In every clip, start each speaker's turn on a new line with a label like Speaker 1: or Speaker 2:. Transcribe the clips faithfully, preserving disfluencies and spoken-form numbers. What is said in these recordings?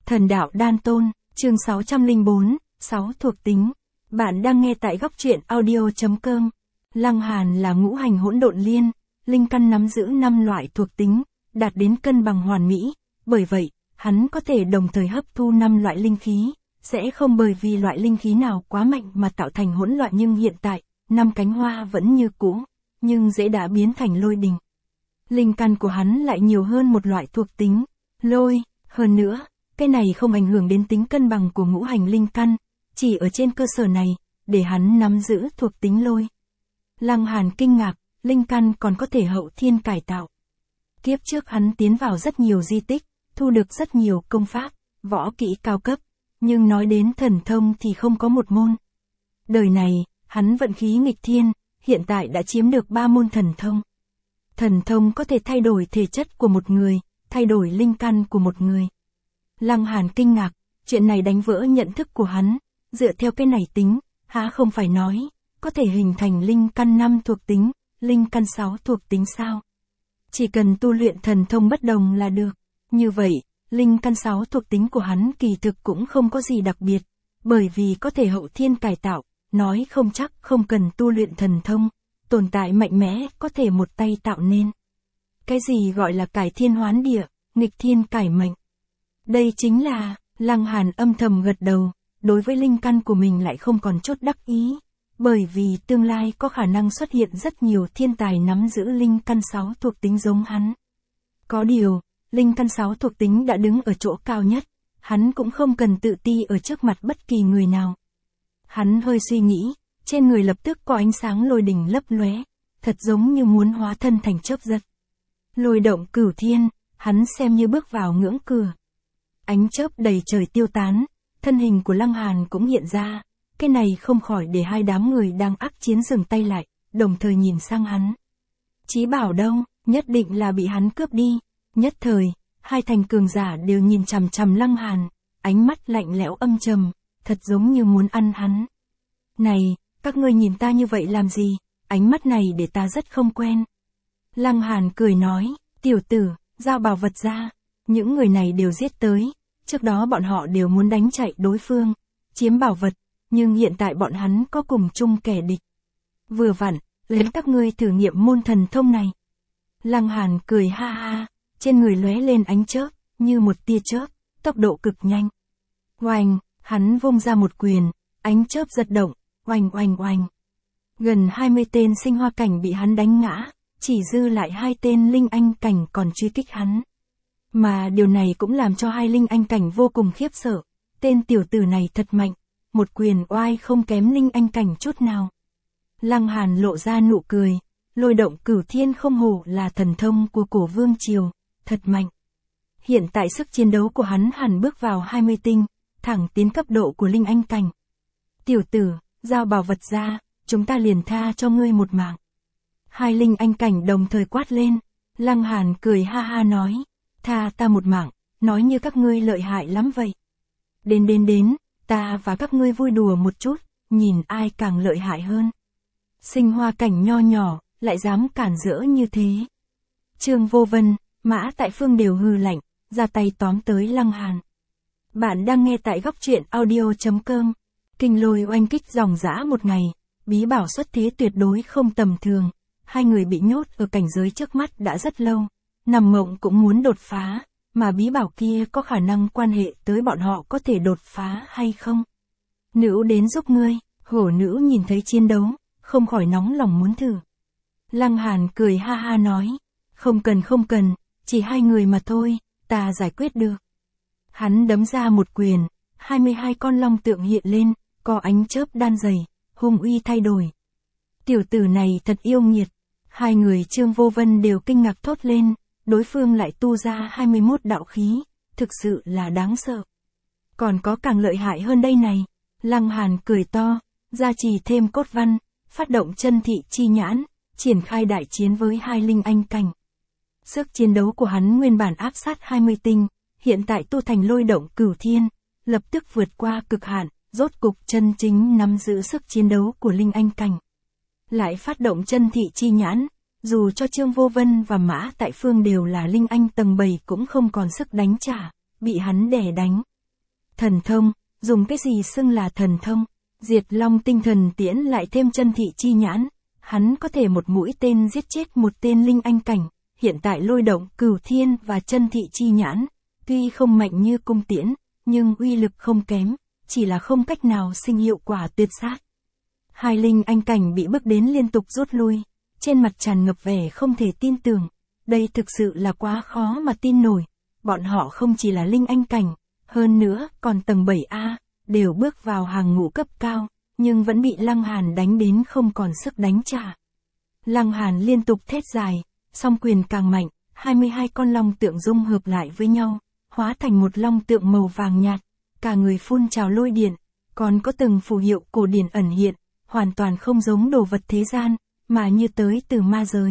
Speaker 1: Thần đạo đan tôn, chương sáu trăm lẻ bốn, sáu thuộc tính. Bạn đang nghe tại góc truyện audio.com. Lăng Hàn là ngũ hành hỗn độn liên, linh căn nắm giữ năm loại thuộc tính, đạt đến cân bằng hoàn mỹ, bởi vậy, hắn có thể đồng thời hấp thu năm loại linh khí, sẽ không bởi vì loại linh khí nào quá mạnh mà tạo thành hỗn loạn, nhưng hiện tại, năm cánh hoa vẫn như cũ, nhưng dễ đã biến thành lôi đình. Linh căn của hắn lại nhiều hơn một loại thuộc tính, lôi, hơn nữa, cái này không ảnh hưởng đến tính cân bằng của ngũ hành linh căn, chỉ ở trên cơ sở này, để hắn nắm giữ thuộc tính lôi. Lăng Hàn kinh ngạc, linh căn còn có thể hậu thiên cải tạo. Kiếp trước hắn tiến vào rất nhiều di tích, thu được rất nhiều công pháp, võ kỹ cao cấp, nhưng nói đến thần thông thì không có một môn. Đời này, hắn vận khí nghịch thiên, hiện tại đã chiếm được ba môn thần thông. Thần thông có thể thay đổi thể chất của một người, thay đổi linh căn của một người. Lăng Hàn kinh ngạc, chuyện này đánh vỡ nhận thức của hắn, dựa theo cái này tính, há không phải nói, có thể hình thành linh căn năm thuộc tính, linh căn sáu thuộc tính sao? Chỉ cần tu luyện thần thông bất đồng là được. Như vậy, linh căn sáu thuộc tính của hắn kỳ thực cũng không có gì đặc biệt, bởi vì có thể hậu thiên cải tạo, nói không chắc không cần tu luyện thần thông, tồn tại mạnh mẽ có thể một tay tạo nên. Cái gì gọi là cải thiên hoán địa, nghịch thiên cải mệnh? Đây chính là, Lăng Hàn âm thầm gật đầu, đối với linh căn của mình lại không còn chút đắc ý, bởi vì tương lai có khả năng xuất hiện rất nhiều thiên tài nắm giữ linh căn sáu thuộc tính giống hắn. Có điều, linh căn sáu thuộc tính đã đứng ở chỗ cao nhất, hắn cũng không cần tự ti ở trước mặt bất kỳ người nào. Hắn hơi suy nghĩ, trên người lập tức có ánh sáng lôi đình lấp lóe, thật giống như muốn hóa thân thành chớp giật. Lôi động cửu thiên, hắn xem như bước vào ngưỡng cửa. Ánh chớp đầy trời tiêu tán, thân hình của Lăng Hàn cũng hiện ra, cái này không khỏi để hai đám người đang ác chiến dừng tay lại, đồng thời nhìn sang hắn. Chí bảo đâu, nhất định là bị hắn cướp đi. Nhất thời, hai thành cường giả đều nhìn chằm chằm Lăng Hàn, ánh mắt lạnh lẽo âm trầm, thật giống như muốn ăn hắn. Này, các ngươi nhìn ta như vậy làm gì, ánh mắt này để ta rất không quen. Lăng Hàn cười nói, tiểu tử, giao bảo vật ra. Những người này đều giết tới, trước đó bọn họ đều muốn đánh chạy đối phương, chiếm bảo vật, nhưng hiện tại bọn hắn có cùng chung kẻ địch. Vừa vặn, lấy các ngươi thử nghiệm môn thần thông này. Lăng Hàn cười ha ha, trên người lóe lên ánh chớp, như một tia chớp, tốc độ cực nhanh. Oanh, hắn vung ra một quyền, ánh chớp giật động, oanh oanh oanh. Gần hai mươi tên sinh hoa cảnh bị hắn đánh ngã, chỉ dư lại hai tên linh anh cảnh còn truy kích hắn. Mà điều này cũng làm cho hai linh anh cảnh vô cùng khiếp sợ, tên tiểu tử này thật mạnh, một quyền oai không kém linh anh cảnh chút nào. Lăng Hàn lộ ra nụ cười, lôi động cửu thiên không hổ là thần thông của cổ vương triều, thật mạnh. Hiện tại sức chiến đấu của hắn hẳn bước vào hai mươi tinh, thẳng tiến cấp độ của linh anh cảnh. Tiểu tử, giao bảo vật ra, chúng ta liền tha cho ngươi một mạng. Hai linh anh cảnh đồng thời quát lên, Lăng Hàn cười ha ha nói, tha ta một mạng, nói như các ngươi lợi hại lắm vậy. Đến đến đến, ta và các ngươi vui đùa một chút, nhìn ai càng lợi hại hơn. Sinh hoa cảnh nho nhỏ, lại dám cản rỡ như thế. Trương Vô Vân, Mã Tại Phương đều hừ lạnh, ra tay tóm tới Lăng Hàn. Bạn đang nghe tại góc truyện audio.com. Kinh lôi oanh kích dòng dã một ngày, bí bảo xuất thế tuyệt đối không tầm thường. Hai người bị nhốt ở cảnh giới trước mắt đã rất lâu, nằm mộng cũng muốn đột phá, mà bí bảo kia có khả năng quan hệ tới bọn họ có thể đột phá hay không. Nữ đến giúp ngươi, hổ nữ nhìn thấy chiến đấu, không khỏi nóng lòng muốn thử. Lăng Hàn cười ha ha nói, không cần không cần, chỉ hai người mà thôi, ta giải quyết được. Hắn đấm ra một quyền, hai mươi hai con long tượng hiện lên, có ánh chớp đan dày, hung uy thay đổi. Tiểu tử này thật yêu nghiệt, hai người Trương Vô Vân đều kinh ngạc thốt lên, đối phương lại tu ra hai mươi mốt đạo khí, thực sự là đáng sợ. Còn có càng lợi hại hơn đây này, Lăng Hàn cười to, gia trì thêm cốt văn, phát động chân thị chi nhãn, triển khai đại chiến với hai linh anh cảnh. Sức chiến đấu của hắn nguyên bản áp sát hai mươi tinh, hiện tại tu thành lôi động cửu thiên, lập tức vượt qua cực hạn, rốt cục chân chính nắm giữ sức chiến đấu của linh anh cảnh. Lại phát động chân thị chi nhãn, dù cho Trương Vô Vân và Mã Tại Phương đều là linh anh tầng bảy cũng không còn sức đánh trả, bị hắn đè đánh, Thần thông, dùng cái gì xưng là thần thông? Diệt Long tinh thần tiễn lại thêm chân thị chi nhãn, hắn có thể một mũi tên giết chết một tên linh anh cảnh, hiện tại lôi động cửu thiên và chân thị chi nhãn, tuy không mạnh như cung tiễn, nhưng uy lực không kém, chỉ là không cách nào sinh hiệu quả tuyệt sát. Hai linh anh cảnh bị bức đến liên tục rút lui, trên mặt tràn ngập vẻ không thể tin tưởng, đây thực sự là quá khó mà tin nổi, bọn họ không chỉ là linh anh cảnh, hơn nữa còn tầng bảy A, đều bước vào hàng ngũ cấp cao, nhưng vẫn bị Lăng Hàn đánh đến không còn sức đánh trả. Lăng Hàn liên tục thét dài, song quyền càng mạnh, hai mươi hai con long tượng dung hợp lại với nhau, hóa thành một long tượng màu vàng nhạt, cả người phun trào lôi điện, còn có từng phù hiệu cổ điển ẩn hiện, hoàn toàn không giống đồ vật thế gian, mà như tới từ ma giới.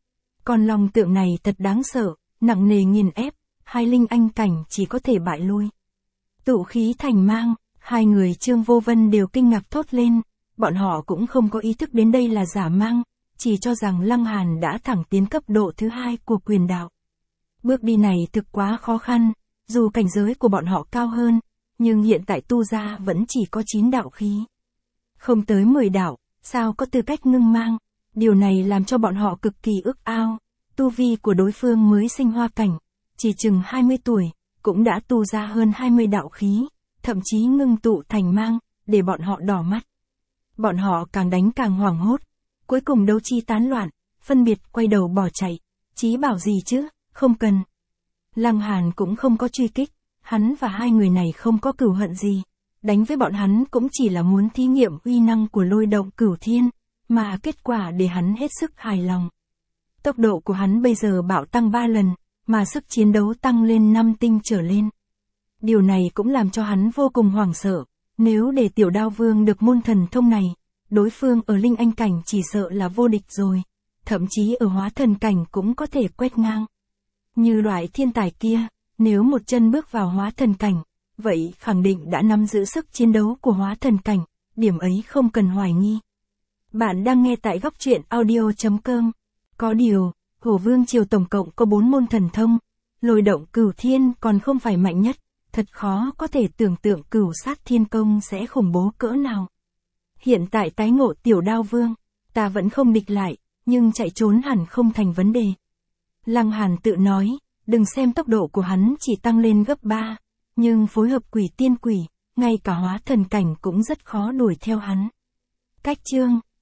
Speaker 1: Con long tượng này thật đáng sợ, nặng nề nghiền ép, hai linh anh cảnh chỉ có thể bại lui. Tụ khí thành mang, hai người Trương Vô Vân đều kinh ngạc thốt lên, bọn họ cũng không có ý thức đến đây là giả mang, chỉ cho rằng Lăng Hàn đã thẳng tiến cấp độ thứ hai của quyền đạo. Bước đi này thực quá khó khăn, dù cảnh giới của bọn họ cao hơn, nhưng hiện tại tu ra vẫn chỉ có chín đạo khí. Không tới mười đạo, sao có tư cách ngưng mang, điều này làm cho bọn họ cực kỳ ước ao, tu vi của đối phương mới sinh hoa cảnh, chỉ chừng hai mươi tuổi, cũng đã tu ra hơn hai mươi đạo khí, thậm chí ngưng tụ thành mang, để bọn họ đỏ mắt. Bọn họ càng đánh càng hoảng hốt, cuối cùng đấu chi tán loạn, phân biệt quay đầu bỏ chạy, chí bảo gì chứ, không cần. Lăng Hàn cũng không có truy kích, hắn và hai người này không có cửu hận gì, đánh với bọn hắn cũng chỉ là muốn thí nghiệm uy năng của lôi động cửu thiên, mà kết quả để hắn hết sức hài lòng. Tốc độ của hắn bây giờ bạo tăng ba lần, mà sức chiến đấu tăng lên năm tinh trở lên. Điều này cũng làm cho hắn vô cùng hoảng sợ, nếu để Tiểu Đao Vương được môn thần thông này, đối phương ở linh anh cảnh chỉ sợ là vô địch rồi, thậm chí ở hóa thần cảnh cũng có thể quét ngang. Như loại thiên tài kia, nếu một chân bước vào hóa thần cảnh, vậy khẳng định đã nắm giữ sức chiến đấu của hóa thần cảnh, điểm ấy không cần hoài nghi. Bạn đang nghe tại góc truyện audio chấm com. Có điều, Hổ Vương Triều tổng cộng có bốn môn thần thông, lôi động cửu thiên còn không phải mạnh nhất, thật khó có thể tưởng tượng cửu sát thiên công sẽ khủng bố cỡ nào. Hiện tại tái ngộ Tiểu Đao Vương, ta vẫn không địch lại, nhưng chạy trốn hẳn không thành vấn đề. Lăng Hàn tự nói, đừng xem tốc độ của hắn chỉ tăng lên gấp ba, nhưng phối hợp quỷ tiên quỷ, ngay cả hóa thần cảnh cũng rất khó đuổi theo hắn. Cách chương